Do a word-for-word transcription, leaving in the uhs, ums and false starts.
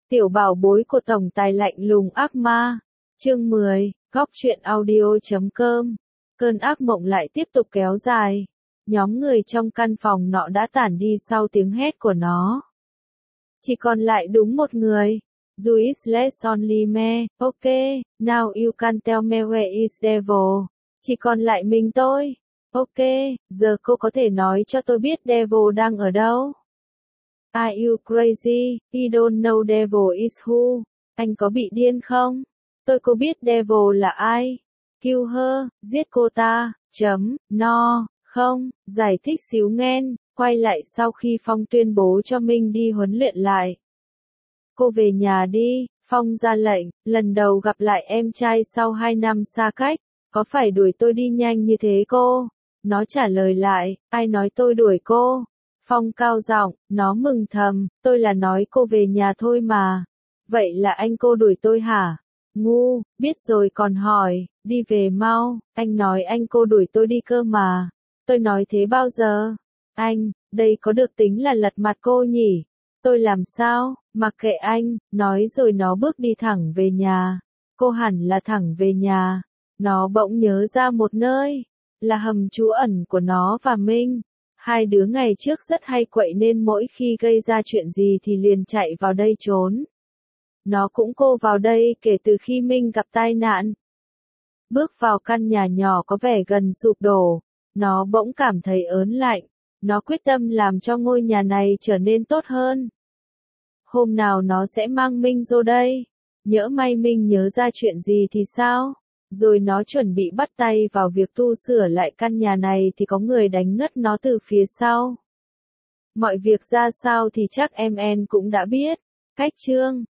Tiểu bảo bối của tổng tài lạnh lùng ác ma. Chương mười, góc truyện audio.com. Cơn ác mộng lại tiếp tục kéo dài. Nhóm người trong căn phòng nọ đã tản đi sau tiếng hét của nó. Chỉ còn lại đúng một người. You is less only me, okay, now you can tell me where is devil. Chỉ còn lại mình tôi. Ok, giờ cô có thể nói cho tôi biết devil đang ở đâu? Are you crazy? You don't know devil is who? Anh có bị điên không? Tôi có biết devil là ai? Kill her, giết cô ta, chấm, no, không, giải thích xíu nghen, quay lại sau khi Phong tuyên bố cho Minh đi huấn luyện lại. Cô về nhà đi, Phong ra lệnh, lần đầu gặp lại em trai sau hai năm xa cách, có phải đuổi tôi đi nhanh như thế cô? Nó trả lời lại, ai nói tôi đuổi cô? Phong cao giọng, nó mừng thầm, tôi là nói cô về nhà thôi mà. Vậy là anh cô đuổi tôi hả? Ngu, biết rồi còn hỏi, đi về mau, anh nói anh cô đuổi tôi đi cơ mà. Tôi nói thế bao giờ? Anh, đây có được tính là lật mặt cô nhỉ? Tôi làm sao? Mặc kệ anh, nói rồi nó bước đi thẳng về nhà. Cô hẳn là thẳng về nhà. Nó bỗng nhớ ra một nơi, là hầm trú ẩn của nó và Minh. Hai đứa ngày trước rất hay quậy nên mỗi khi gây ra chuyện gì thì liền chạy vào đây trốn. Nó cũng cô vào đây kể từ khi Minh gặp tai nạn. Bước vào căn nhà nhỏ có vẻ gần sụp đổ, nó bỗng cảm thấy ớn lạnh. Nó quyết tâm làm cho ngôi nhà này trở nên tốt hơn. Hôm nào nó sẽ mang Minh vô đây. Nhỡ may Minh nhớ ra chuyện gì thì sao? Rồi nó chuẩn bị bắt tay vào việc tu sửa lại căn nhà này thì có người đánh ngất nó từ phía sau. Mọi việc ra sao thì chắc em en cũng đã biết. Cách chương